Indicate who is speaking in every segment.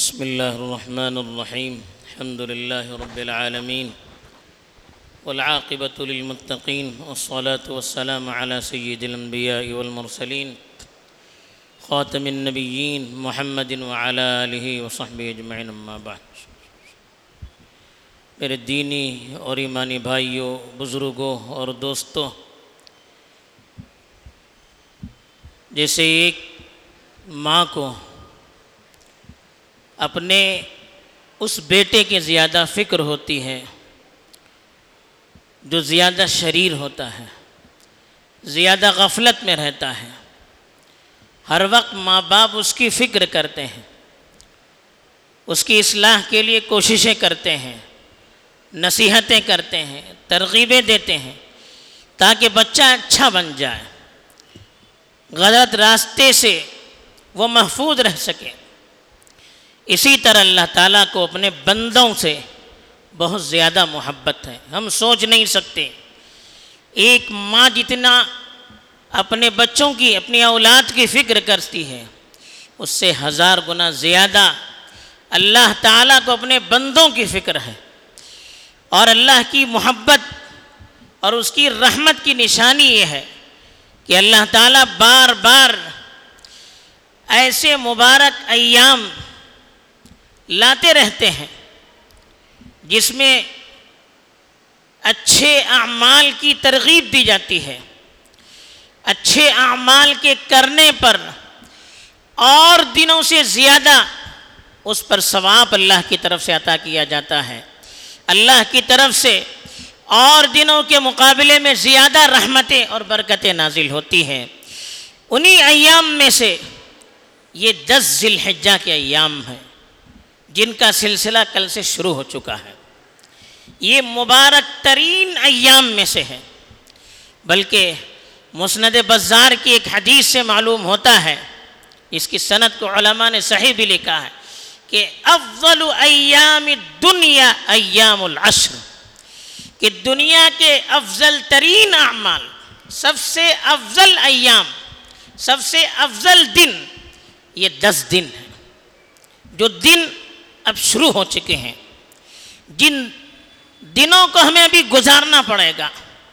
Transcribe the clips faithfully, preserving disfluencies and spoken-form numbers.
Speaker 1: بسم الله الرحمن الرحيم الحمد لله رب العالمين والعاقبة للمتقين والصلاة والسلام على سيد الأنبياء والمرسلين خاتم النبيين محمد وعلى آله وصحبه اجمعین اما بعد۔ میرے دینی اور ایمانی بھائیوں، بزرگوں اور دوستوں، جیسے ایک ماں کو اپنے اس بیٹے کی زیادہ فکر ہوتی ہے جو زیادہ شریر ہوتا ہے، زیادہ غفلت میں رہتا ہے، ہر وقت ماں باپ اس کی فکر کرتے ہیں، اس کی اصلاح کے لیے کوششیں کرتے ہیں، نصیحتیں کرتے ہیں، ترغیبیں دیتے ہیں تاکہ بچہ اچھا بن جائے، غلط راستے سے وہ محفوظ رہ سکے۔ اسی طرح اللہ تعالیٰ کو اپنے بندوں سے بہت زیادہ محبت ہے۔ ہم سوچ نہیں سکتے ایک ماں جتنا اپنے بچوں کی، اپنی اولاد کی فکر کرتی ہے، اس سے ہزار گنا زیادہ اللہ تعالیٰ کو اپنے بندوں کی فکر ہے۔ اور اللہ کی محبت اور اس کی رحمت کی نشانی یہ ہے کہ اللہ تعالیٰ بار بار ایسے مبارک ایام لاتے رہتے ہیں جس میں اچھے اعمال کی ترغیب دی جاتی ہے، اچھے اعمال کے کرنے پر اور دنوں سے زیادہ اس پر ثواب اللہ کی طرف سے عطا کیا جاتا ہے، اللہ کی طرف سے اور دنوں کے مقابلے میں زیادہ رحمتیں اور برکتیں نازل ہوتی ہیں۔ انہی ایام میں سے یہ دس ذی الحجہ کے ایام ہیں جن کا سلسلہ کل سے شروع ہو چکا ہے۔ یہ مبارک ترین ایام میں سے ہے، بلکہ مسند بزار کی ایک حدیث سے معلوم ہوتا ہے، اس کی سند کو علماء نے صحیح بھی لکھا ہے کہ افضل ایام الدنیا ایام العشر، کہ دنیا کے افضل ترین اعمال، سب سے افضل ایام، سب سے افضل دن یہ دس دن ہیں، جو دن اب شروع ہو چکے ہیں، جن دنوں کو ہمیں ابھی گزارنا پڑے گا۔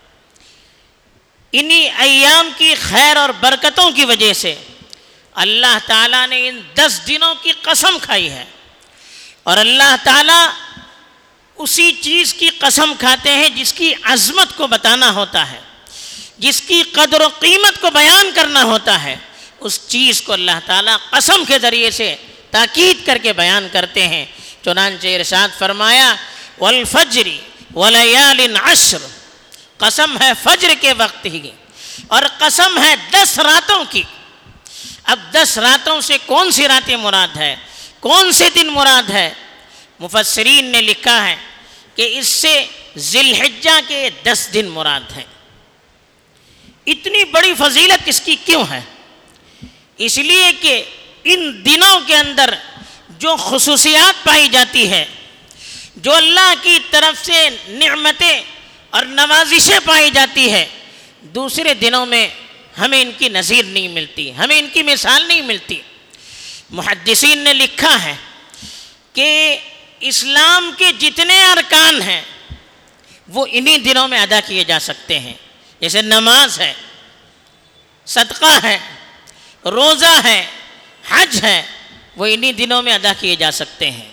Speaker 1: انہی ایام کی خیر اور برکتوں کی وجہ سے اللہ تعالیٰ نے ان دس دنوں کی قسم کھائی ہے، اور اللہ تعالیٰ اسی چیز کی قسم کھاتے ہیں جس کی عظمت کو بتانا ہوتا ہے، جس کی قدر و قیمت کو بیان کرنا ہوتا ہے، اس چیز کو اللہ تعالیٰ قسم کے ذریعے سے تاکید کر کے بیان کرتے ہیں۔ چنانچہ ارشاد فرمایا والفجر ولیال عشر، قسم ہے فجر کے وقت ہی، اور قسم ہے دس راتوں کی۔ اب دس راتوں سے کون سی راتیں مراد ہے، کون سے دن مراد ہے؟ مفسرین نے لکھا ہے کہ اس سے ذی الحجہ کے دس دن مراد ہیں۔ اتنی بڑی فضیلت اس کی کیوں ہے؟ اس لیے کہ ان دنوں کے اندر جو خصوصیات پائی جاتی ہے، جو اللہ کی طرف سے نعمتیں اور نوازشیں پائی جاتی ہے، دوسرے دنوں میں ہمیں ان کی نظیر نہیں ملتی، ہمیں ان کی مثال نہیں ملتی۔ محدثین نے لکھا ہے کہ اسلام کے جتنے ارکان ہیں وہ انہی دنوں میں ادا کیے جا سکتے ہیں، جیسے نماز ہے، صدقہ ہے، روزہ ہے، حج ہے، وہ انہی دنوں میں ادا کیے جا سکتے ہیں۔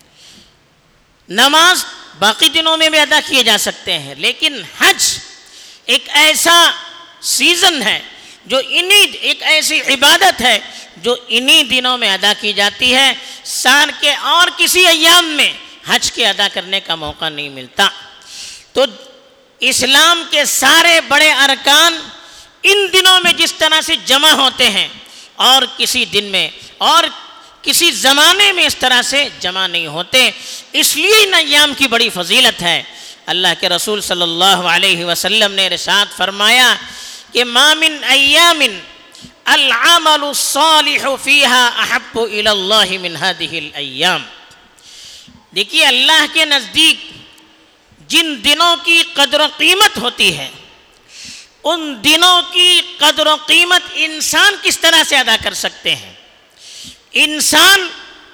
Speaker 1: نماز باقی دنوں میں بھی ادا کیے جا سکتے ہیں، لیکن حج ایک ایسا سیزن ہے جو انہی ایک ایسی عبادت ہے جو انہی دنوں میں ادا کی جاتی ہے، سال کے اور کسی ایام میں حج کے ادا کرنے کا موقع نہیں ملتا۔ تو اسلام کے سارے بڑے ارکان ان دنوں میں جس طرح سے جمع ہوتے ہیں اور کسی دن میں اور کسی زمانے میں اس طرح سے جمع نہیں ہوتے، اس لیے ان ایام کی بڑی فضیلت ہے۔ اللہ کے رسول صلی اللہ علیہ وسلم نے ارشاد فرمایا کہ ما من ایام العمل الصالح فیہا احب الی اللہ من هذه الایام۔ دیکھیے اللہ کے نزدیک جن دنوں کی قدر و قیمت ہوتی ہے، ان دنوں کی قدر و قیمت انسان کس طرح سے ادا کر سکتے ہیں؟ انسان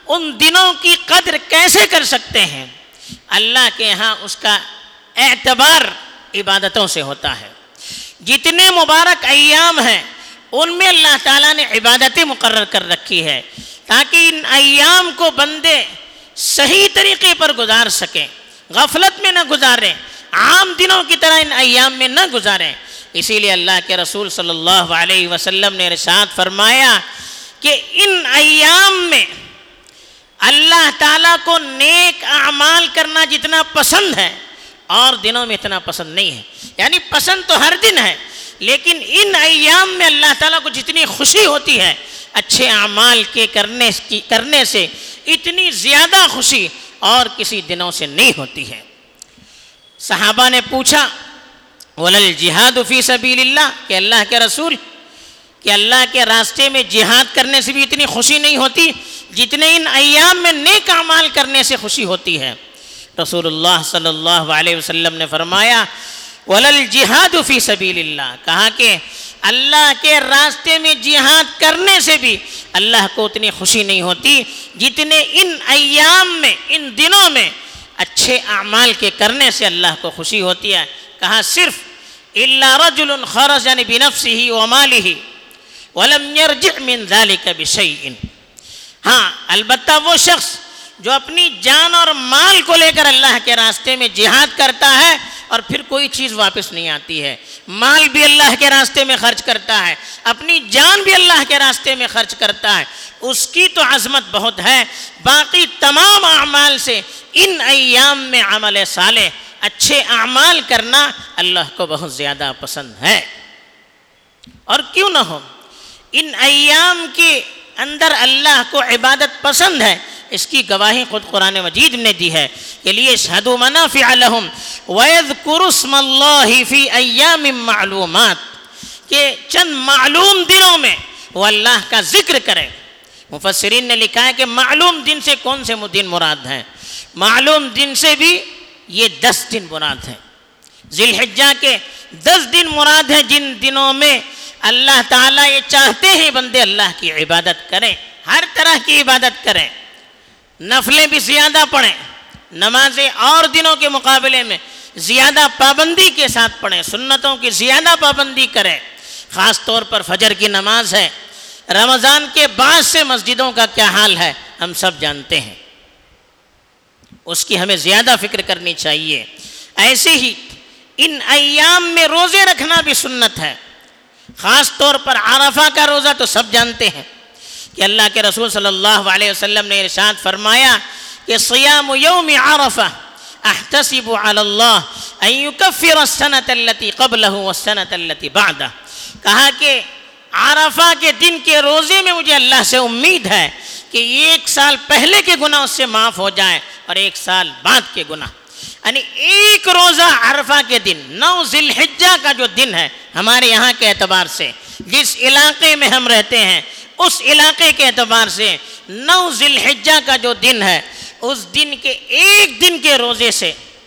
Speaker 1: ان دنوں کی قدر کیسے کر سکتے ہیں؟ اللہ کے ہاں اس کا اعتبار عبادتوں سے ہوتا ہے۔ جتنے مبارک ایام ہیں ان میں اللہ تعالیٰ نے عبادتیں مقرر کر رکھی ہے تاکہ ان ایام کو بندے صحیح طریقے پر گزار سکیں، غفلت میں نہ گزاریں، عام دنوں کی طرح ان ایام میں نہ گزاریں۔ اسی لیے اللہ کے رسول صلی اللہ علیہ وسلم نے ارشاد فرمایا کہ ان ایام میں اللہ تعالیٰ کو نیک اعمال کرنا جتنا پسند ہے اور دنوں میں اتنا پسند نہیں ہے۔ یعنی پسند تو ہر دن ہے، لیکن ان ایام میں اللہ تعالیٰ کو جتنی خوشی ہوتی ہے اچھے اعمال کے کرنے کی کرنے سے، اتنی زیادہ خوشی اور کسی دنوں سے نہیں ہوتی ہے۔ صحابہ نے پوچھا وَلَا الْجِهَادُ فِي سَبِيلِ اللَّهِ کہ اللہ کے رسول کہ اللہ کے راستے میں جہاد کرنے سے بھی اتنی خوشی نہیں ہوتی جتنے ان ایام میں نیک اعمال کرنے سے خوشی ہوتی ہے؟ رسول اللہ صلی اللہ علیہ وسلم نے فرمایا وَلَا الْجِهَادُ فِي سَبِيلِ اللَّهِ کہا کہ اللہ کے راستے میں جہاد کرنے سے بھی اللہ کو اتنی خوشی نہیں ہوتی جتنے ان ایام میں، ان دنوں میں اچھے اعمال کے کرنے سے اللہ کو خوشی ہوتی ہے۔ کہا صرف إِلَّا رَجُلٌ خَرَجَ بِنَفْسِهِ وَمَالِهِ وَلَمْ يَرْجِعْ مِنْ ذَلِكَ بِشَيْءٍ ہاں البتہ وہ شخص جو اپنی جان اور مال کو لے کر اللہ کے راستے میں جہاد کرتا ہے اور پھر کوئی چیز واپس نہیں آتی ہے، مال بھی اللہ کے راستے میں خرچ کرتا ہے، اپنی جان بھی اللہ کے راستے میں خرچ کرتا ہے، اس کی تو عظمت بہت ہے۔ باقی تمام اعمال سے ان ایام میں عمل صالح، اچھے اعمال کرنا اللہ کو بہت زیادہ پسند ہے۔ اور کیوں نہ ہو، ان ایام کے اندر اللہ کو عبادت پسند ہے، اس کی گواہی خود قرآن مجید نے دی ہے کہ لِيَشْهَدُوا مَنَافِعَ لَهُمْ وَيَذْكُرُوا اسْمَ اللَّهِ فِي أَيَّامٍ مَّعْلُومَاتٍ کہ چند معلوم دنوں میں وہ اللہ کا ذکر کرے۔ مفسرین نے لکھا ہے کہ معلوم دن سے کون سے دن مراد ہیں؟ معلوم دن سے بھی یہ دس دن مراد ہیں، ذی الحجہ کے دس دن مراد ہیں جن دنوں میں اللہ تعالیٰ یہ چاہتے ہیں بندے اللہ کی عبادت کریں، ہر طرح کی عبادت کریں، نفلیں بھی زیادہ پڑھیں، نمازیں اور دنوں کے مقابلے میں زیادہ پابندی کے ساتھ پڑھیں، سنتوں کی زیادہ پابندی کریں۔ خاص طور پر فجر کی نماز ہے، رمضان کے بعد سے مسجدوں کا کیا حال ہے ہم سب جانتے ہیں، اس کی ہمیں زیادہ فکر کرنی چاہیے۔ ایسے ہی ان ایام میں روزے رکھنا بھی سنت ہے، خاص طور پر عرفہ کا روزہ تو سب جانتے ہیں کہ اللہ کے رسول صلی اللہ علیہ وسلم نے ارشاد فرمایا کہ صیام یوم عرفہ احتسب علی اللہ ان یکفر السنة التي قبلہ والسنة التي بعدہ کہا کہ عرفہ کے دن کے روزے میں مجھے اللہ سے امید ہے کہ ایک سال پہلے کے گناہ اس سے معاف ہو جائیں اور ایک سال بعد کے گناہ۔ یعنی ایک روزہ عرفہ کے دن، نو ذی الحجہ کا جو دن ہے ہمارے یہاں کے اعتبار سے، جس علاقے میں ہم رہتے ہیں اس علاقے کے اعتبار سے نو ذی الحجہ کا جو دن ہے، اس دن کے ایک دن کے روزے سے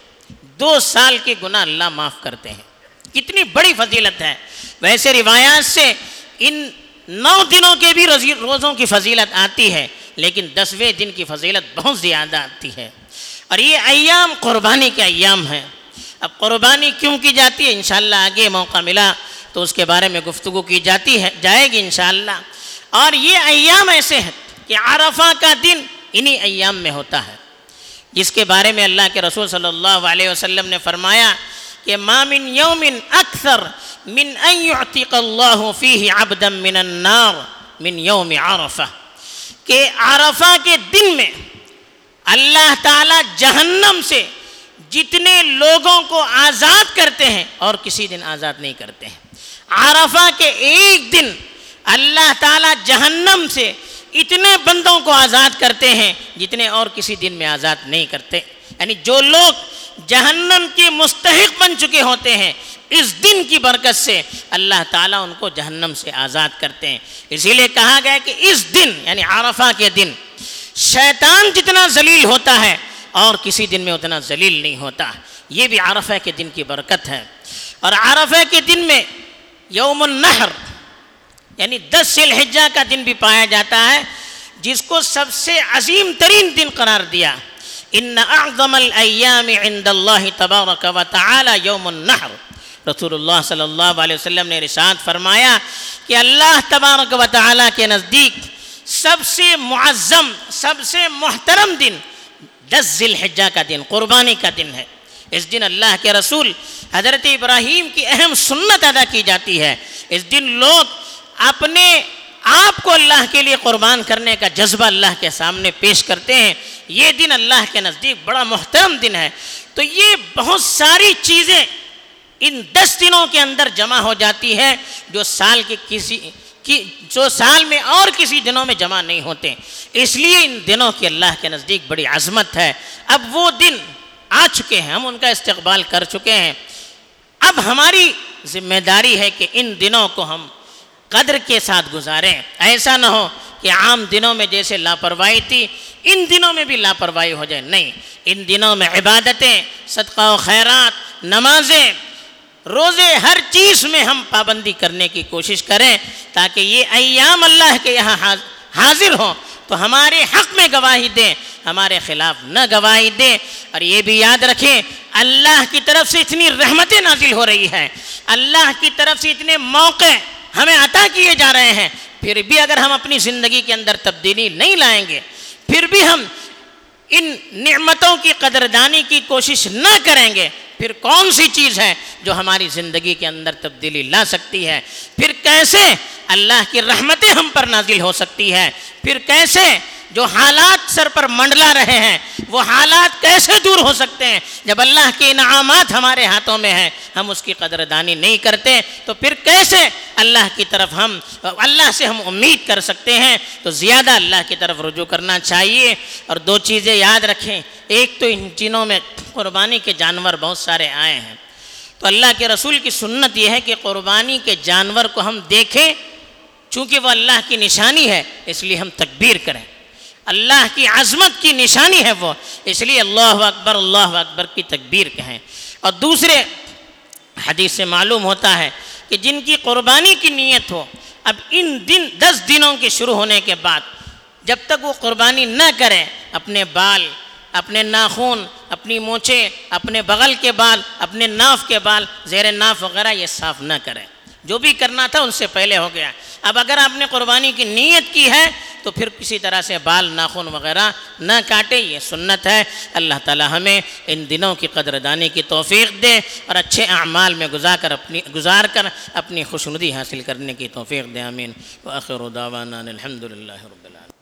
Speaker 1: دو سال کے گناہ اللہ معاف کرتے ہیں۔ کتنی بڑی فضیلت ہے۔ ویسے روایات سے ان نو دنوں کے بھی روزوں کی فضیلت آتی ہے، لیکن دسویں دن کی فضیلت بہت زیادہ آتی ہے۔ اور یہ ایام قربانی کے ایام ہیں۔ اب قربانی کیوں کی جاتی ہے انشاءاللہ آگے موقع ملا تو اس کے بارے میں گفتگو کی جاتی ہے جائے گی انشاءاللہ۔ اور یہ ایام ایسے ہیں کہ عرفہ کا دن انہی ایام میں ہوتا ہے، جس کے بارے میں اللہ کے رسول صلی اللہ علیہ وسلم نے فرمایا کہ ما من یوم اکثر من ان یعتق اللہ فیہ عبدا من النار من یوم عرفہ کہ عرفہ کے دن میں اللہ تعالیٰ جہنم سے جتنے لوگوں کو آزاد کرتے ہیں اور کسی دن آزاد نہیں کرتے ہیں۔ عرفہ کے ایک دن اللہ تعالیٰ جہنم سے اتنے بندوں کو آزاد کرتے ہیں جتنے اور کسی دن میں آزاد نہیں کرتے۔ یعنی جو لوگ جہنم کے مستحق بن چکے ہوتے ہیں اس دن کی برکت سے اللہ تعالیٰ ان کو جہنم سے آزاد کرتے ہیں۔ اسی لیے کہا گیا کہ اس دن یعنی عرفہ کے دن شیطان جتنا ذلیل ہوتا ہے اور کسی دن میں اتنا ذلیل نہیں ہوتا۔ یہ بھی عرفہ کے دن کی برکت ہے۔ اور عرفہ کے دن میں یوم النحر یعنی دس ذی الحجہ کا دن بھی پایا جاتا ہے، جس کو سب سے عظیم ترین دن قرار دیا. ان اعظم الایام عند اللہ تبارک و تعالی یوم النحر. رسول اللہ صلی اللہ علیہ وسلم نے ارشاد فرمایا کہ اللہ تبارک و تعالی کے نزدیک سب سے معظم، سب سے محترم دن دس ذی الحجہ کا دن، قربانی کا دن ہے. اس دن اللہ کے رسول حضرت ابراہیم کی اہم سنت ادا کی جاتی ہے. اس دن لوگ اپنے آپ کو اللہ کے لیے قربان کرنے کا جذبہ اللہ کے سامنے پیش کرتے ہیں. یہ دن اللہ کے نزدیک بڑا محترم دن ہے. تو یہ بہت ساری چیزیں ان دس دنوں کے اندر جمع ہو جاتی ہے جو سال کے کسی کی جو سال میں اور کسی دنوں میں جمع نہیں ہوتے. اس لیے ان دنوں کی اللہ کے نزدیک بڑی عظمت ہے. اب وہ دن آ چکے ہیں، ہم ان کا استقبال کر چکے ہیں. اب ہماری ذمہ داری ہے کہ ان دنوں کو ہم قدر کے ساتھ گزاریں. ایسا نہ ہو کہ عام دنوں میں جیسے لاپرواہی تھی ان دنوں میں بھی لاپرواہی ہو جائے. نہیں، ان دنوں میں عبادتیں، صدقہ و خیرات، نمازیں، روزے، ہر چیز میں ہم پابندی کرنے کی کوشش کریں تاکہ یہ ایام اللہ کے یہاں حاضر ہوں تو ہمارے حق میں گواہی دیں، ہمارے خلاف نہ گواہی دیں. اور یہ بھی یاد رکھیں اللہ کی طرف سے اتنی رحمتیں نازل ہو رہی ہیں، اللہ کی طرف سے اتنے موقع ہمیں عطا کیے جا رہے ہیں، پھر بھی اگر ہم اپنی زندگی کے اندر تبدیلی نہیں لائیں گے، پھر بھی ہم ان نعمتوں کی قدردانی کی کوشش نہ کریں گے، پھر کون سی چیز ہے جو ہماری زندگی کے اندر تبدیلی لا سکتی ہے؟ پھر کیسے اللہ کی رحمتیں ہم پر نازل ہو سکتی ہے؟ پھر کیسے جو حالات سر پر منڈلا رہے ہیں وہ حالات کیسے دور ہو سکتے ہیں؟ جب اللہ کے انعامات ہمارے ہاتھوں میں ہیں ہم اس کی قدردانی نہیں کرتے تو پھر کیسے اللہ کی طرف ہم اللہ سے ہم امید کر سکتے ہیں؟ تو زیادہ اللہ کی طرف رجوع کرنا چاہیے. اور دو چیزیں یاد رکھیں. ایک تو ان دنوں میں قربانی کے جانور بہت سارے آئے ہیں، تو اللہ کے رسول کی سنت یہ ہے کہ قربانی کے جانور کو ہم دیکھیں، چونکہ وہ اللہ کی نشانی ہے اس لیے ہم تکبیر کریں. اللہ کی عظمت کی نشانی ہے وہ، اس لیے اللہ اکبر اللہ اکبر کی تکبیر کہیں. اور دوسرے حدیث سے معلوم ہوتا ہے کہ جن کی قربانی کی نیت ہو، اب ان دن دس دنوں کے شروع ہونے کے بعد جب تک وہ قربانی نہ کریں، اپنے بال، اپنے ناخن، اپنی مونچھیں، اپنے بغل کے بال، اپنے ناف کے بال، زیر ناف وغیرہ یہ صاف نہ کریں. جو بھی کرنا تھا ان سے پہلے ہو گیا. اب اگر آپ نے قربانی کی نیت کی ہے تو پھر کسی طرح سے بال، ناخن وغیرہ نہ کاٹے، یہ سنت ہے. اللہ تعالی ہمیں ان دنوں کی قدردانی کی توفیق دے اور اچھے اعمال میں گزار کر اپنی گزار کر اپنی خوشنودی حاصل کرنے کی توفیق دے. آمین. وآخر دعوانا الحمد للہ رب